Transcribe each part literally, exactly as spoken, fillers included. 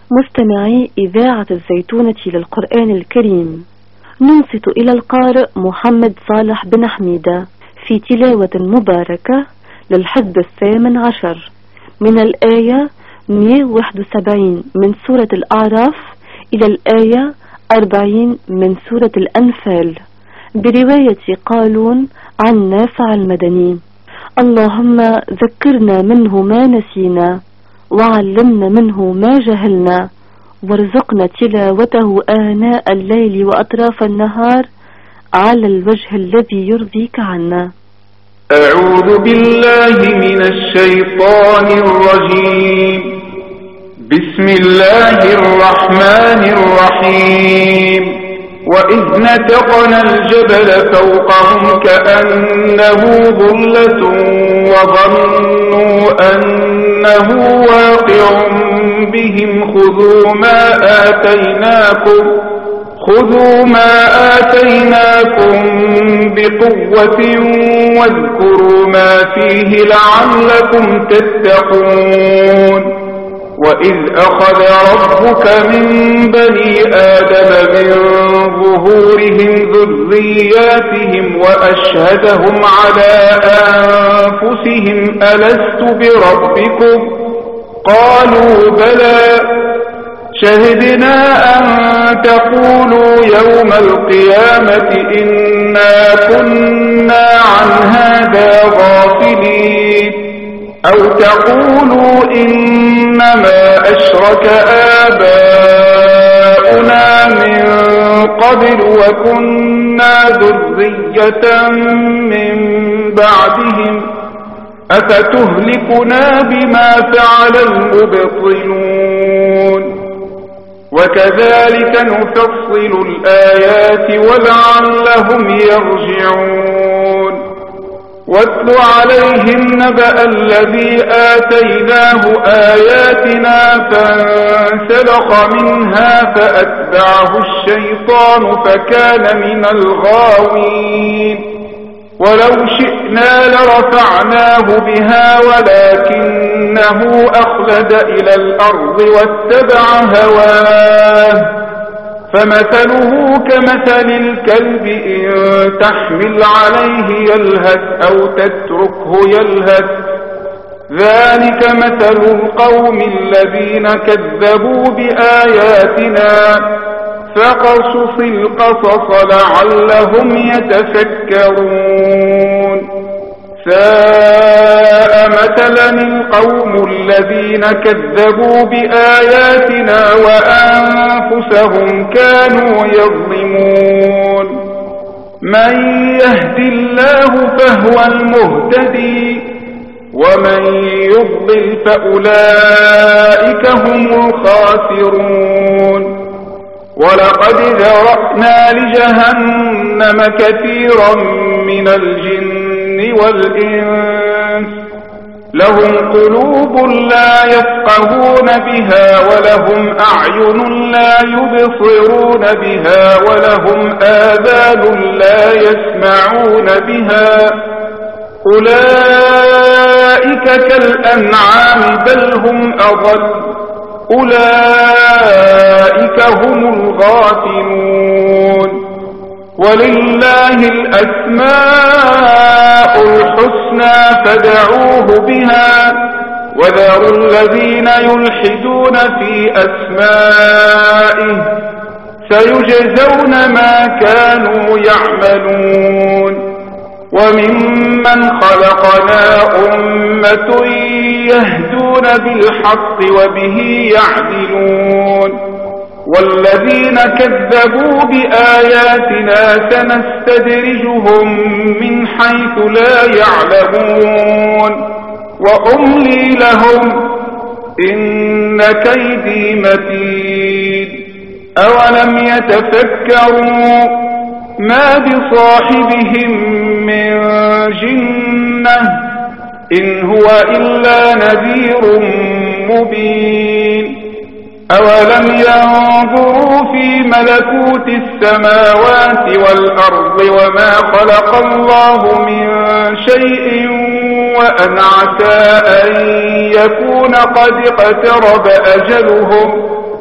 مستمعي إذاعة الزيتونة للقرآن الكريم، ننصت إلى القارئ محمد صالح بن حميدة في تلاوة مباركة للحزب الثامن عشر من الآية مئة وواحد وسبعين من سورة الأعراف إلى الآية أربعين من سورة الأنفال، برواية قالون عن نافع المدني. اللهم ذكرنا منه ما نسينا، وعلمنا منه ما جهلنا، وارزقنا تلاوته آناء الليل وأطراف النهار على الوجه الذي يرضيك عنا. أعوذ بالله من الشيطان الرجيم. بسم الله الرحمن الرحيم. وإذ نتقنا الجبل فوقهم كأنه ظلة وظنوا أنه واقع بهم خذوا ما آتيناكم خذوا ما آتيناكم بقوة واذكروا ما فيه لعلكم تتقون. وإذ أخذ ربك من بني آدم من ظهورهم ذرياتهم وأشهدهم على أنفسهم ألست بربكم قالوا بلى شهدنا أن تقولوا يوم القيامة إنا كنا عن هذا غافلين أو تقولوا إنما أشرك آباؤنا من قبل وكنا ذرية من بعدهم أفتهلكنا بما فعل المبطلون. وكذلك نفصل الآيات ولعلهم يرجعون. واتل عليهم نبأ الذي آتيناه آياتنا فانسلخ منها فأتبعه الشيطان فكان من الغاوين. ولو شئنا لرفعناه بها ولكنه أخلد إلى الأرض واتبع هواه فمثله كمثل الكلب إن تحمل عليه يلهث أو تتركه يلهث ذلك مثل القوم الذين كذبوا بآياتنا فقصص القصص لعلهم يتفكرون. ساء مثلا القوم الذين كذبوا بآياتنا وأنفسهم كانوا يظلمون. من يهد الله فهو المهتدي ومن يضلل فأولئك هم الخاسرون. ولقد ذرأنا لجهنم كثيرا من الجن والإنس لهم قلوب لا يفقهون بها ولهم أعين لا يبصرون بها ولهم آذان لا يسمعون بها أولئك كالأنعام بل هم أضل أولئك هم الغافلون. ولله الأسماء الحسنى فادعوه بها وذروا الذين يلحدون في أسمائه سيجزون ما كانوا يعملون. وممن خلقنا أمة يهدون بالحق وبه يعدلون. والذين كذبوا بآياتنا سنستدرجهم من حيث لا يعلمون وأملي لهم إن كيدي متين. أولم يتفكروا ما بصاحبهم من جنة إن هو إلا نذير مبين. أولم ينظروا في ملكوت السماوات والأرض وما خلق الله من شيء وأن عسى أن يكون قد اقترب أجلهم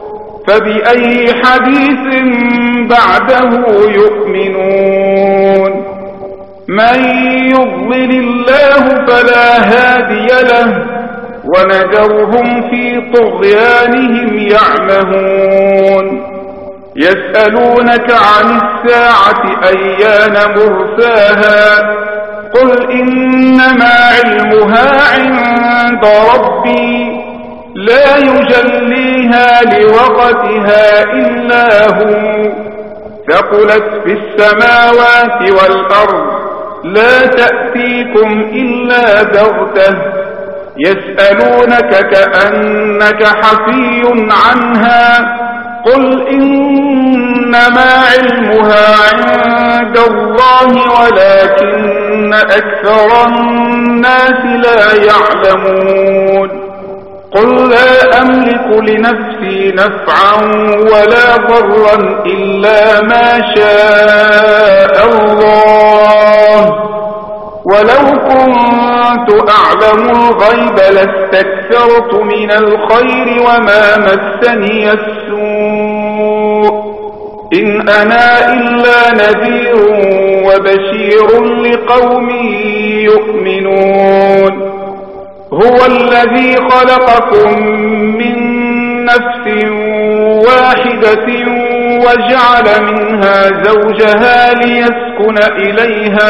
فبأي حديث بعده يؤمنون من يضلل الله فلا هادي له ونذرهم في طغيانهم يعمهون يسألونك عن الساعة أيان مرساها قل إنما علمها عند ربي لا يجليها لوقتها إلا هو ثقلت في السماوات والأرض لا تأتيكم إلا بغتة يسألونك كأنك حفي عنها قل إنما علمها عند الله ولكن أكثر الناس لا يعلمون قل لا أملك لنفسي نفعا ولا ضرا إلا ما شاء الله ولو كنت أعلم الغيب لاستكثرت من الخير وما مسني السوء إن أنا إلا نذير وبشير لقوم يؤمنون هو الذي خلقكم من نفس واحدة وجعل منها زوجها ليسكن إليها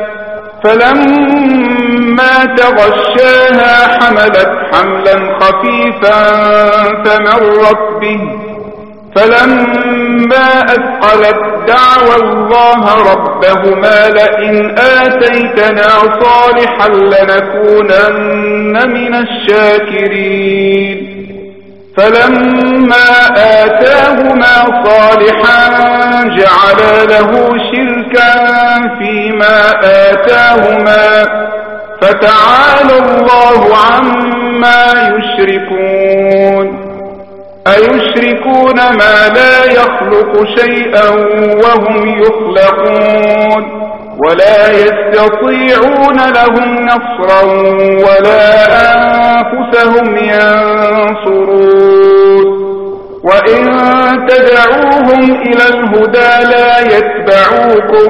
فلما تغشاها حملت حملا خفيفا فمرت به فلما أثقلت دعوى الله ربهما لئن آتيتنا صالحا لنكونن من الشاكرين فلما آتاهما صالحا جعلا له شركا فيما آتاهما فتعالى الله عما يشركون أيشركون ما لا يخلق شيئا وهم يخلقون ولا يستطيعون لهم نصرا ولا أنفسهم ينصرون وإن تدعوهم إلى الهدى لا يتبعوكم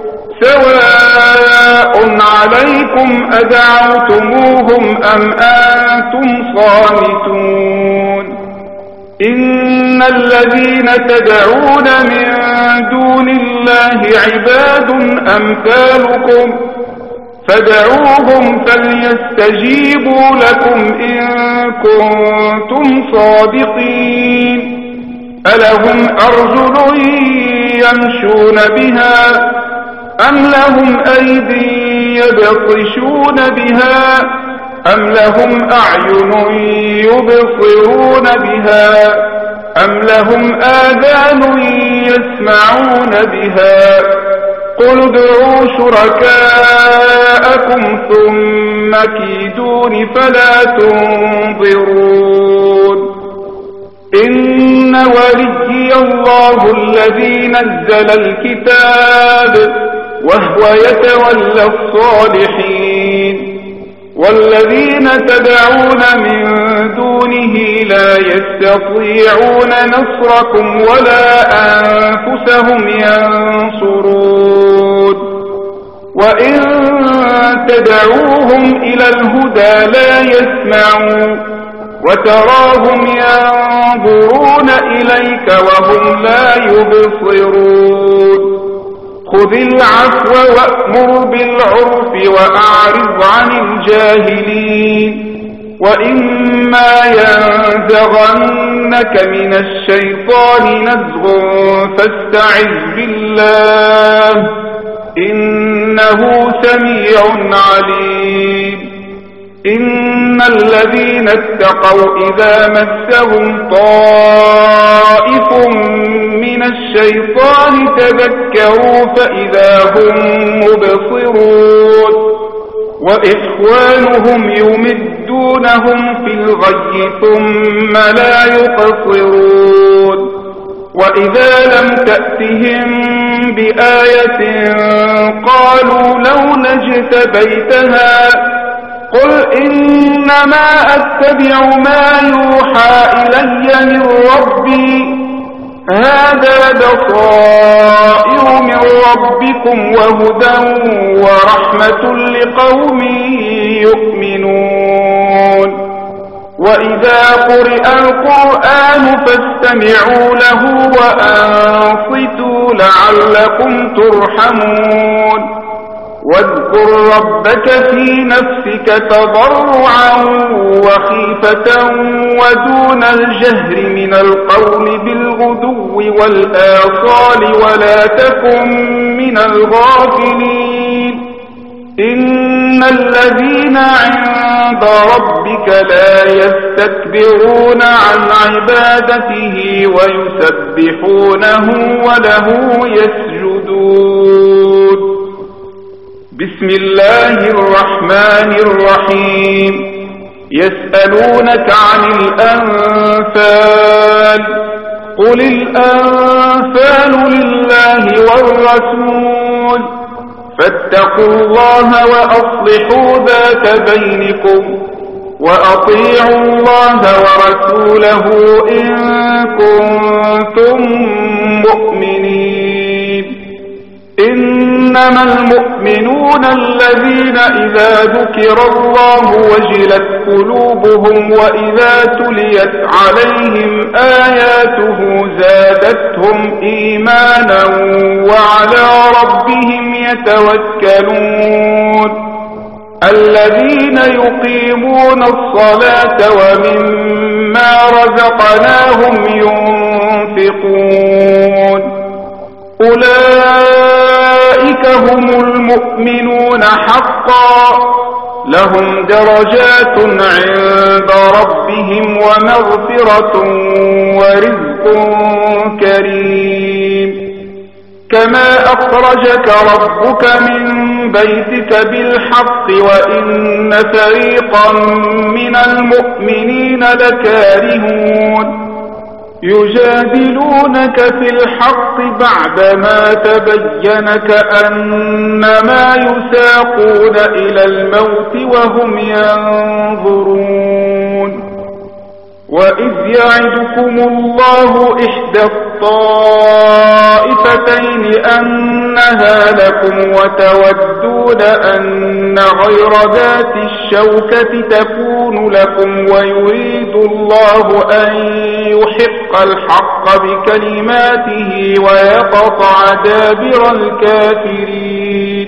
سواء عليكم أدعوتموهم أم أنتم صامتون إن الذين تدعون من دون الله عباد أمثالكم فدعوهم فليستجيبوا لكم إن كنتم صادقين ألهم أرجل يمشون بها أم لهم أيدي يبطشون بها أم لهم أعين يبصرون بها أم لهم آذان يسمعون بها قل ادعوا شركاءكم ثم كيدون فلا تنظرون إن وليي الله الذي نزل الكتاب وهو يتولى الصالحين والذين تدعون من دونه لا يستطيعون نصركم ولا أنفسهم ينصرون وإن تدعوهم إلى الهدى لا يسمعون وتراهم ينظرون إليك وهم لا يبصرون خذ العفو وأمر بالعرف وأعرض عن الجاهلين وإما ينزغنك من الشيطان نزغ فاستعذ بالله إنه سميع عليم إن الذين اتقوا إذا مسهم طائف من الشيطان تذكروا فإذا هم مبصرون وإخوانهم يمدونهم في الغي ثم لا يقصرون وإذا لم تأتهم بآية قالوا لولا اجتبيتها قل إنما أتبع ما يوحى إلي من ربي هذا بصائر من ربكم وهدى ورحمة لقوم يؤمنون وإذا قرئ القرآن فاستمعوا له وأنصتوا لعلكم ترحمون واذكر ربك في نفسك تضرعا وخيفة ودون الجهر من القول بالغدو والآصال ولا تكن من الغافلين إن الذين عند ربك لا يستكبرون عن عبادته ويسبحونه وله يسجدون بسم الله الرحمن الرحيم يسألونك عن الأنفال قل الأنفال لله والرسول فاتقوا الله وأصلحوا ذات بينكم وأطيعوا الله ورسوله إن كنتم مؤمنين إنما المؤمنون الذين إذا ذكر الله وجلت قلوبهم وإذا تليت عليهم آياته زادتهم إيمانا وعلى ربهم يتوكلون الذين يقيمون الصلاة ومما رزقناهم ينفقون أولئك هم المؤمنون حقا لهم درجات عند ربهم ومغفرة ورزق كريم كما أخرجك ربك من بيتك بالحق وإن فريقا من المؤمنين لكارهون يجادلونك في الحق بعدما تبين كأنما يساقون إلى الموت وهم ينظرون وإذ يعدكم الله إحدى الطائفتين أنها لكم وتودون أن غير ذات الشوكة تكون لكم ويريد الله أن يحق الحق بكلماته ويقطع دابر الكافرين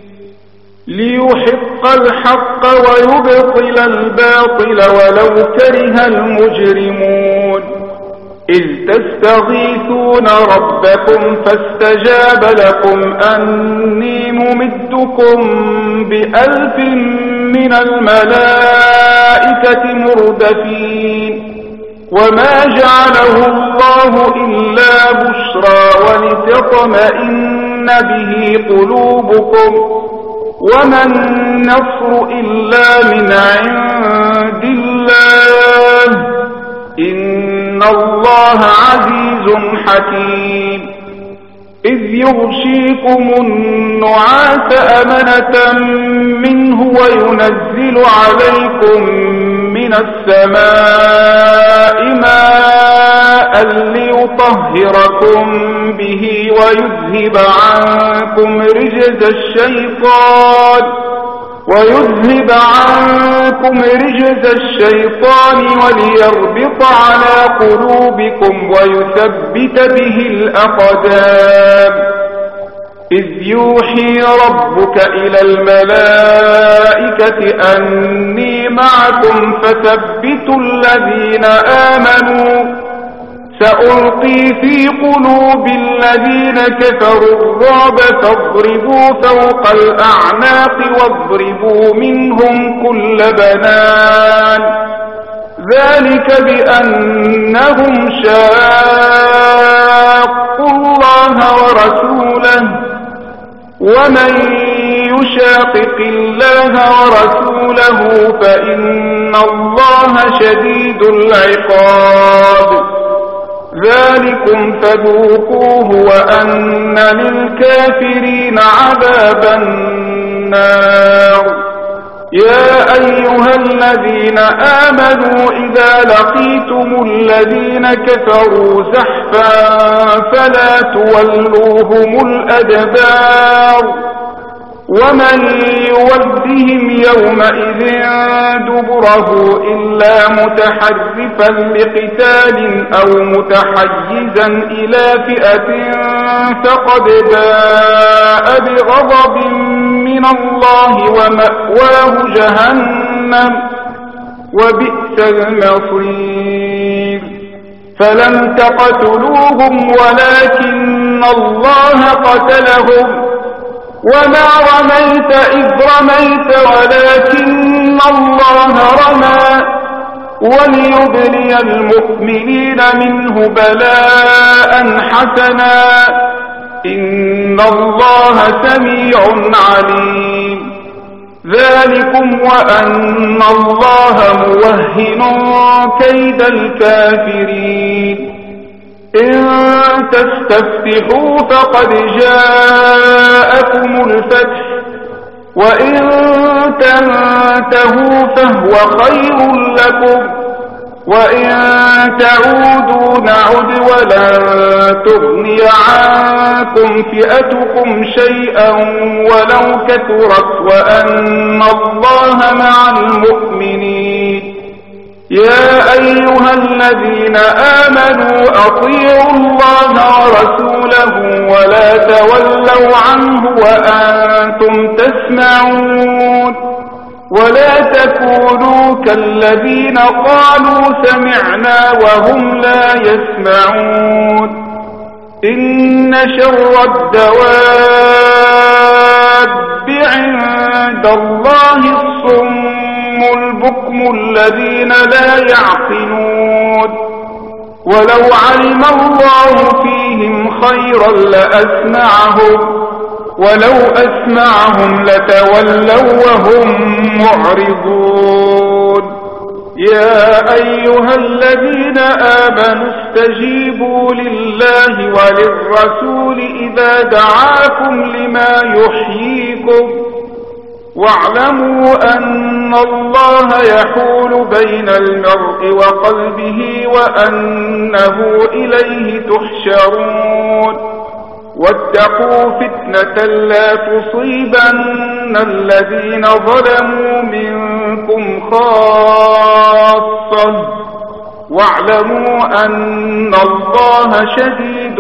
ليحق الحق ويبطل الباطل ولو كره المجرمون إذ تستغيثون ربكم فاستجاب لكم أني ممدكم بألف من الملائكة مردفين وما جعله الله إلا بشرى ولتطمئن به قلوبكم وما النصر إلا من عند الله إن الله عزيز حكيم إذ يغشيكم النعاس أمنة منه وينزل عليكم من السماء ماء ليطهركم به ويذهب عنكم رجز الشيطان ويذهب عنكم رجز الشيطان وليربط على قلوبكم ويثبت به الأقدام إذ يوحي ربك إلى الملائكة أني معكم فثبتوا الذين آمنوا سألقي في قلوب الذين كفروا الرعب فاضربوا فوق الأعناق واضربوا منهم كل بنان ذلك بأنهم شاقوا الله ورسوله ومن يشاقق الله ورسوله فإن الله شديد العقاب ذلكم فذوقوه وأن للكافرين عذاب النار يا أيها الذين آمنوا إذا لقيتم الذين كفروا زحفا فلا تولوهم الأدبار ومن يولهم يومئذ دبره إلا متحرفا لقتال أو متحيزا إلى فئة فقد باء بغضب من الله ومأواه جهنم وبئس المصير فلم تقتلوهم ولكن الله قتلهم وما رميت إذ رميت ولكن الله رمى وليبلي المؤمنين منه بلاء حسنا إن الله سميع عليم ذلكم وأن الله موهن كيد الكافرين إن تستفتحوا فقد جاءكم الفتح وإن تنتهوا فهو خير لكم وإن تعودوا نعد ولن تغني عنكم فئتكم شيئا ولو كثرت وأن الله مع المؤمنين يا أيها الذين آمنوا أطيعوا الله ورسوله ولا تولوا عنه وأنتم تسمعون ولا تكونوا كالذين قالوا سمعنا وهم لا يسمعون إن شر الدواب عند الله الصم البكم الذين لا يعقلون ولو علم الله فيهم خيرا لأسمعهم ولو أسمعهم لتولوا وهم معرضون يا أيها الذين آمنوا استجيبوا لله وللرسول إذا دعاكم لما يحييكم واعلموا أن الله يحول بين المرء وقلبه وأنه إليه تحشرون واتقوا فتنة لا تصيبن الذين ظلموا منكم خاصة واعلموا أن الله شديد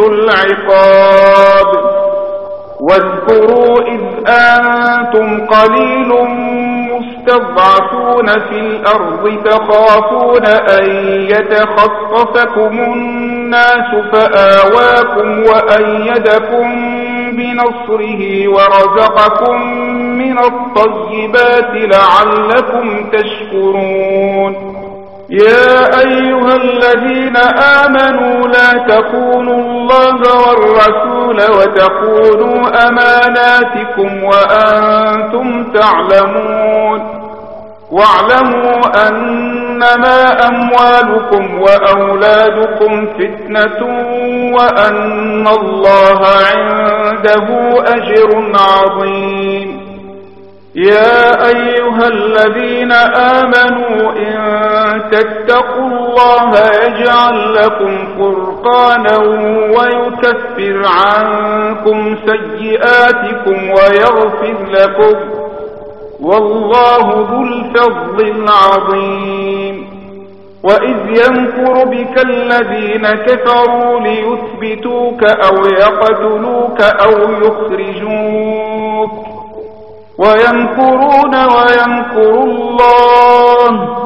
العقاب واذكروا إذ أنتم قليل مستضعفون في الأرض تخافون أن يتخطفكم الناس فآواكم وأيدكم بنصره ورزقكم من الطيبات لعلكم تشكرون يا أيها الذين آمنوا لا تخونوا الله والرسول وتخونوا أماناتكم وأنتم تعلمون واعلموا أنما أموالكم وأولادكم فتنة وأن الله عنده أجر عظيم يا أيها الذين آمنوا إن تتقوا الله يجعل لكم فرقانا ويكفر عنكم سيئاتكم ويغفر لكم والله ذو الفضل العظيم وإذ يمكر بك الذين كفروا ليثبتوك أو يقتلوك أو يخرجوك ويمكرون ويمكر الله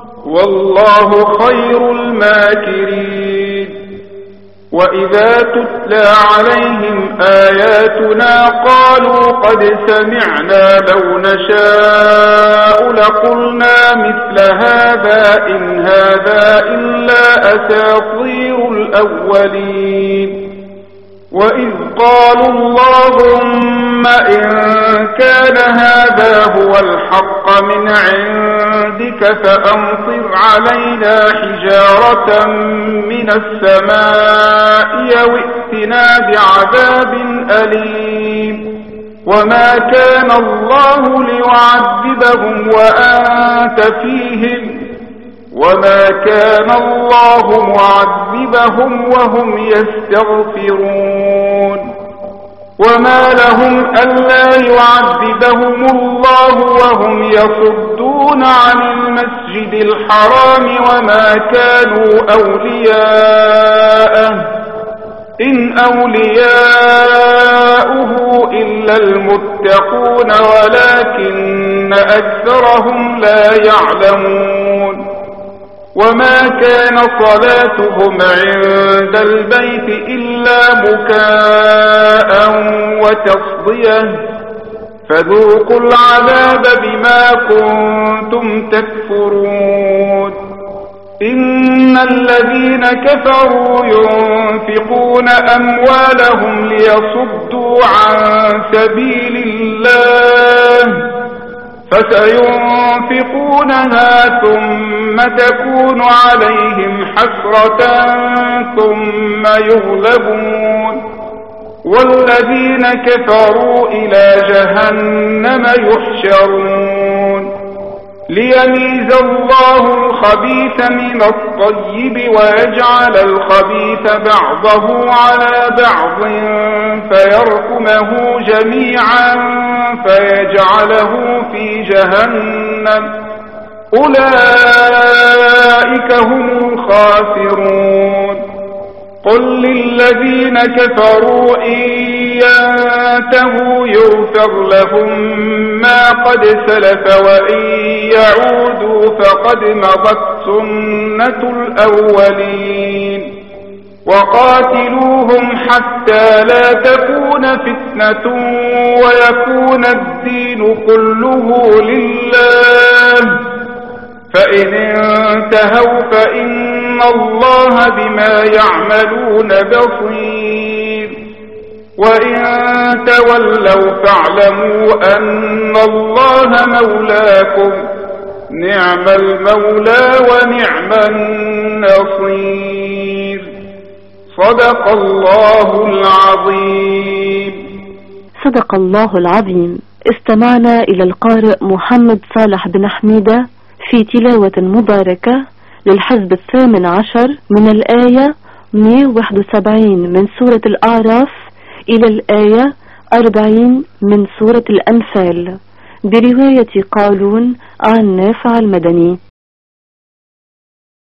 والله خير الماكرين وإذا تتلى عليهم آياتنا قالوا قد سمعنا لو نشاء لقلنا مثل هذا إن هذا إلا أساطير الأولين وإذ قالوا اللهم إن كان هذا هو الحق من عندك فأمطر علينا حجارة من السماء أو ائتنا بعذاب أليم وما كان الله ليعذبهم وأنت فيهم وما كان الله معذبهم وهم يستغفرون وما لهم ألا يعذبهم الله وهم يصدون عن المسجد الحرام وما كانوا أولياءه إن أولياؤه إلا المتقون ولكن أكثرهم لا يعلمون وما كان صلاتهم عند البيت إلا بكاء وتصدية فذوقوا العذاب بما كنتم تكفرون إن الذين كفروا ينفقون أموالهم ليصدوا عن سبيل الله فسينفقونها ثم تكون عليهم حسرة ثم يغلبون والذين كفروا إلى جهنم يحشرون ليميز الله الخبيث من الطيب ويجعل الخبيث بعضه على بعض فيركمه جميعا فيجعله في جهنم أولئك هم الخاسرون قل للذين كفروا إن ينتهوا يغفر لهم ما قد سلف وإن يعودوا فقد مضت سنة الأولين وقاتلوهم حتى لا تكون فتنة ويكون الدين كله لله فإن انتهوا فإن الله بما يعملون بصير وإن تولوا فاعلموا أن الله مولاكم نعم المولى ونعم النصير صدق الله العظيم. صدق الله العظيم. استمعنا إلى القارئ محمد صالح بن حميدة في تلاوة مباركة للحزب الثامن عشر من الآية مئة وواحد وسبعين من سورة الأعراف إلى الآية أربعين من سورة الأنفال برواية قالون عن نافع المدني.